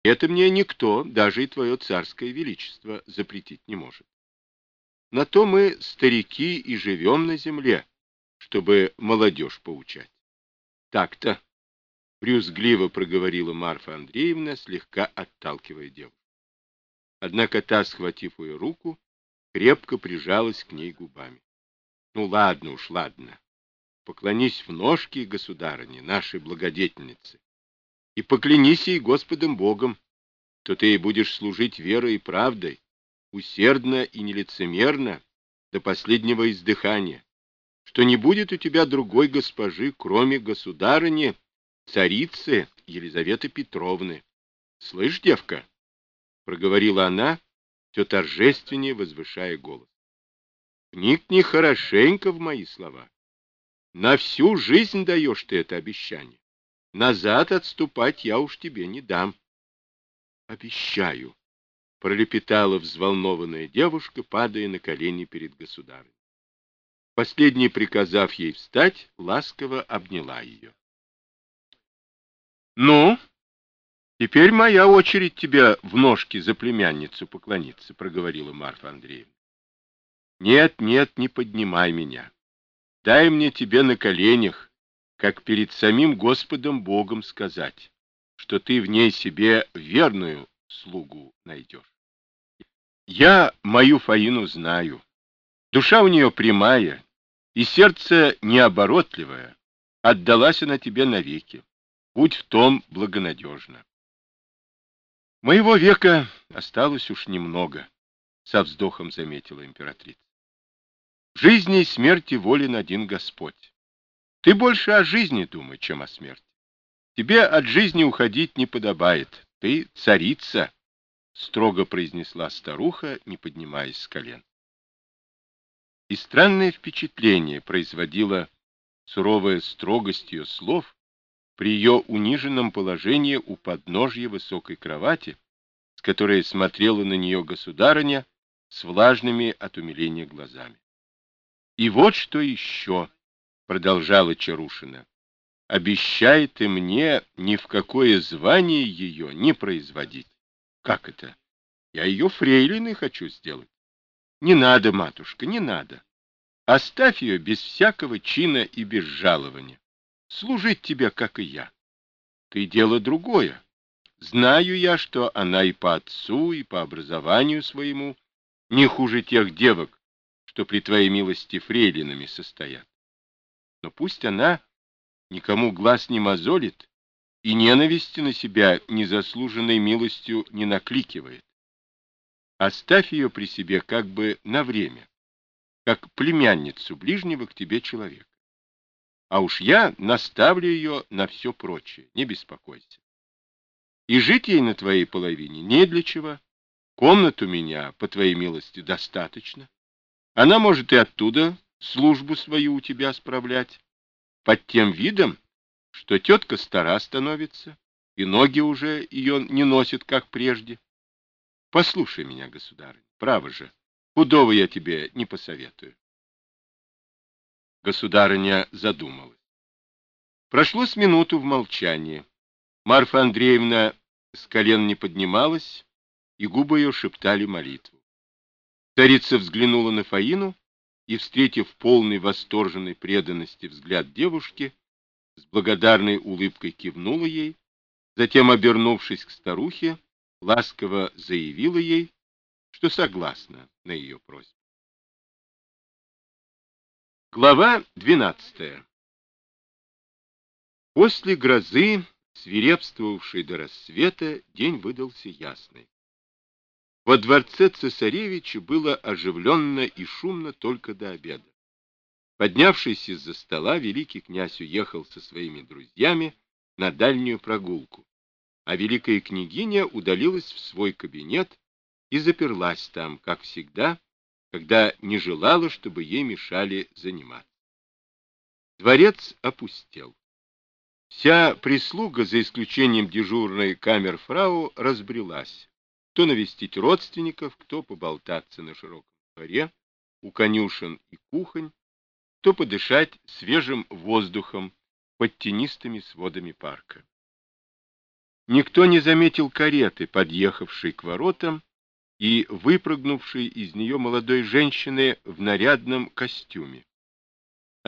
Это мне никто, даже и твое царское величество, запретить не может. На то мы, старики, и живем на земле, чтобы молодежь поучать. Так-то, брюзгливо проговорила Марфа Андреевна, слегка отталкивая девушку. Однако та, схватив ее руку, крепко прижалась к ней губами. Ну ладно уж, ладно. Поклонись в ножки, государыне, нашей благодетельнице, и поклянись ей Господом Богом, то ты ей будешь служить верой и правдой, усердно и нелицемерно, до последнего издыхания, что не будет у тебя другой госпожи, кроме государыни, царицы Елизаветы Петровны. Слышь, девка, — проговорила она, все торжественнее возвышая голос, — вникни хорошенько в мои слова. На всю жизнь даешь ты это обещание. Назад отступать я уж тебе не дам. Обещаю, — пролепетала взволнованная девушка, падая на колени перед государем. Последний, приказав ей встать, ласково обняла ее. — Ну, теперь моя очередь тебя в ножки за племянницу поклониться, — проговорила Марфа Андреевна. — Нет, нет, не поднимай меня. Дай мне тебе на коленях, как перед самим Господом Богом сказать, что ты в ней себе верную слугу найдешь. Я мою Фаину знаю. Душа у нее прямая, и сердце необоротливое. Отдалась она тебе навеки. Будь в том благонадежна. Моего века осталось уж немного, со вздохом заметила императрица. В жизни и смерти волен один Господь. Ты больше о жизни думай, чем о смерти. Тебе от жизни уходить не подобает. Ты царица, строго произнесла старуха, не поднимаясь с колен. И странное впечатление производила суровая строгость ее слов при ее униженном положении у подножья высокой кровати, с которой смотрела на нее государыня с влажными от умиления глазами. И вот что еще, продолжала Чарушина, обещай ты мне ни в какое звание ее не производить. Как это? Я ее фрейлиной хочу сделать. Не надо, матушка, не надо. Оставь ее без всякого чина и без жалования. Служить тебе, как и я. Ты дело другое. Знаю я, что она и по отцу, и по образованию своему не хуже тех девок, что при твоей милости фрейлинами состоят. Но пусть она никому глаз не мозолит и ненависти на себя незаслуженной милостью не накликивает. Оставь ее при себе как бы на время, как племянницу ближнего к тебе человека. А уж я наставлю ее на все прочее, не беспокойся. И жить ей на твоей половине не для чего. Комнат у меня, по твоей милости, достаточно. Она может и оттуда службу свою у тебя справлять, под тем видом, что тетка стара становится, и ноги уже ее не носят, как прежде. Послушай меня, государыня, право же, худого я тебе не посоветую. Государыня задумалась. Прошло с минуту в молчании. Марфа Андреевна с колен не поднималась, и губы ее шептали молитву. Царица взглянула на Фаину и, встретив полный восторженной преданности взгляд девушки, с благодарной улыбкой кивнула ей, затем, обернувшись к старухе, ласково заявила ей, что согласна на ее просьбу. Глава 12. После грозы, свирепствовавшей до рассвета, день выдался ясный. Во дворце цесаревича было оживленно и шумно только до обеда. Поднявшись из-за стола, великий князь уехал со своими друзьями на дальнюю прогулку, а великая княгиня удалилась в свой кабинет и заперлась там, как всегда, когда не желала, чтобы ей мешали заниматься. Дворец опустел. Вся прислуга, за исключением дежурной камерфрау, разбрелась. Кто навестить родственников, кто поболтаться на широком дворе, у конюшен и кухонь, кто подышать свежим воздухом под тенистыми сводами парка. Никто не заметил кареты, подъехавшей к воротам и выпрыгнувшей из нее молодой женщины в нарядном костюме.